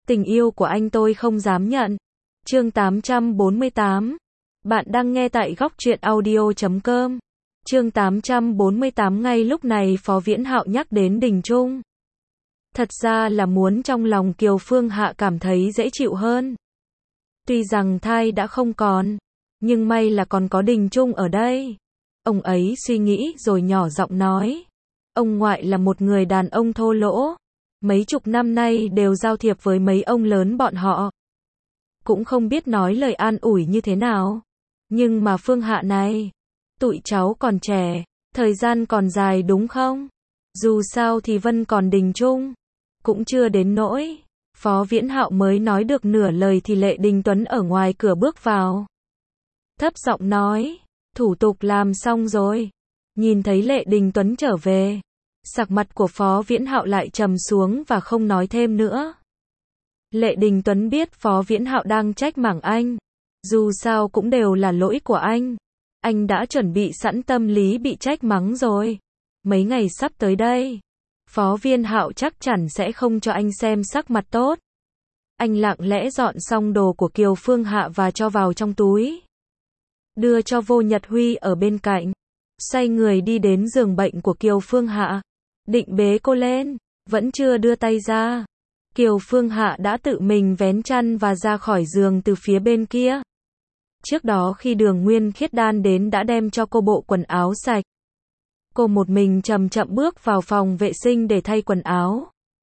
Tình yêu của anh tôi không dám nhận. Chương 848. Bạn đang nghe tại góc truyện audio.com. Chương 848. Ngay lúc này Phó Viễn Hạo nhắc đến Đình Trung. Thật ra là muốn trong lòng Kiều Phương Hạ cảm thấy dễ chịu hơn. Tuy rằng thai đã không còn, nhưng may là còn có Đình Trung ở đây. Ông ấy suy nghĩ rồi nhỏ giọng nói. Ông ngoại là một người đàn ông thô lỗ. Mấy chục năm nay đều giao thiệp với mấy ông lớn bọn họ. Cũng không biết nói lời an ủi như thế nào. Nhưng mà Phương Hạ này, tụi cháu còn trẻ, thời gian còn dài đúng không? Dù sao thì Vân còn Đình Trung, cũng chưa đến nỗi. Phó Viễn Hạo mới nói được nửa lời thì Lệ Đình Tuấn ở ngoài cửa bước vào. Thấp giọng nói, thủ tục làm xong rồi. Nhìn thấy Lệ Đình Tuấn trở về, sắc mặt của Phó Viễn Hạo lại trầm xuống và không nói thêm nữa. Lệ Đình Tuấn biết Phó Viễn Hạo đang trách mắng anh. Dù sao cũng đều là lỗi của anh. Anh đã chuẩn bị sẵn tâm lý bị trách mắng rồi. Mấy ngày sắp tới đây, Phó Viễn Hạo chắc chắn sẽ không cho anh xem sắc mặt tốt. Anh lặng lẽ dọn xong đồ của Kiều Phương Hạ và cho vào trong túi. Đưa cho Vô Nhật Huy ở bên cạnh. Xoay người đi đến giường bệnh của Kiều Phương Hạ. Định bế cô lên, vẫn chưa đưa tay ra. Kiều Phương Hạ đã tự mình vén chăn và ra khỏi giường từ phía bên kia. Trước đó khi Đường Nguyên Khiết Đan đến đã đem cho cô bộ quần áo sạch. Cô một mình chậm chậm bước vào phòng vệ sinh để thay quần áo.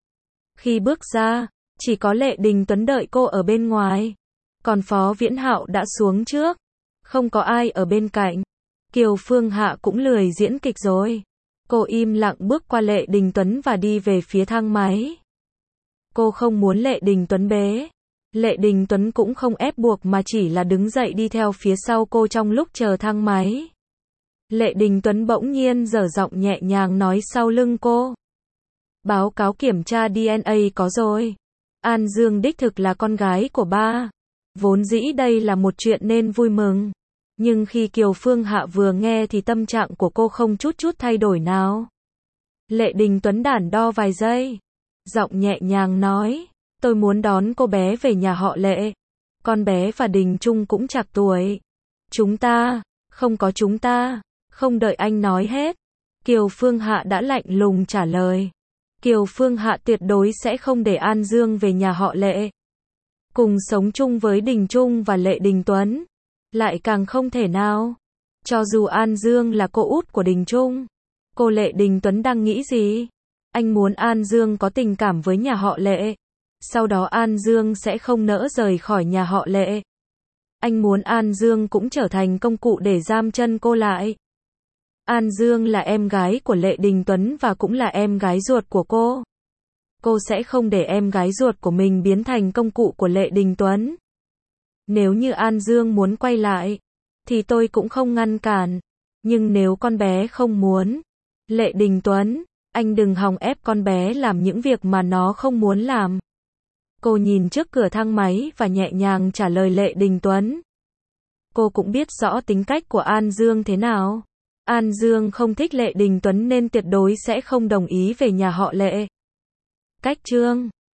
Khi bước ra, chỉ có Lệ Đình Tuấn đợi cô ở bên ngoài. Còn Phó Viễn Hạo đã xuống trước. Không có ai ở bên cạnh. Kiều Phương Hạ cũng lười diễn kịch rồi. Cô im lặng bước qua Lệ Đình Tuấn và đi về phía thang máy. Cô không muốn Lệ Đình Tuấn bế. Lệ Đình Tuấn cũng không ép buộc mà chỉ là đứng dậy đi theo phía sau cô trong lúc chờ thang máy. Lệ Đình Tuấn bỗng nhiên dở giọng nhẹ nhàng nói sau lưng cô. Báo cáo kiểm tra DNA có rồi. An Dương đích thực là con gái của ba. Vốn dĩ đây là một chuyện nên vui mừng. Nhưng khi Kiều Phương Hạ vừa nghe thì tâm trạng của cô không chút thay đổi nào. Lệ Đình Tuấn đắn đo vài giây. Giọng nhẹ nhàng nói, tôi muốn đón cô bé về nhà họ Lệ. Con bé và Đình Trung cũng chạc tuổi. Chúng ta, không có chúng ta. Không đợi anh nói hết, Kiều Phương Hạ đã lạnh lùng trả lời. Kiều Phương Hạ tuyệt đối sẽ không để An Dương về nhà họ Lệ. Cùng sống chung với Đình Trung và Lệ Đình Tuấn. Lại càng không thể nào. Cho dù An Dương là cô út của Đình Trung. Cô Lệ Đình Tuấn đang nghĩ gì? Anh muốn An Dương có tình cảm với nhà họ Lệ. Sau đó An Dương sẽ không nỡ rời khỏi nhà họ Lệ. Anh muốn An Dương cũng trở thành công cụ để giam chân cô lại. An Dương là em gái của Lệ Đình Tuấn và cũng là em gái ruột của cô. Cô sẽ không để em gái ruột của mình biến thành công cụ của Lệ Đình Tuấn. Nếu như An Dương muốn quay lại, thì tôi cũng không ngăn cản. Nhưng nếu con bé không muốn, Lệ Đình Tuấn, anh đừng hòng ép con bé làm những việc mà nó không muốn làm. Cô nhìn trước cửa thang máy và nhẹ nhàng trả lời Lệ Đình Tuấn. Cô cũng biết rõ tính cách của An Dương thế nào. An Dương không thích Lệ Đình Tuấn nên tuyệt đối sẽ không đồng ý về nhà họ Lệ. Cách chương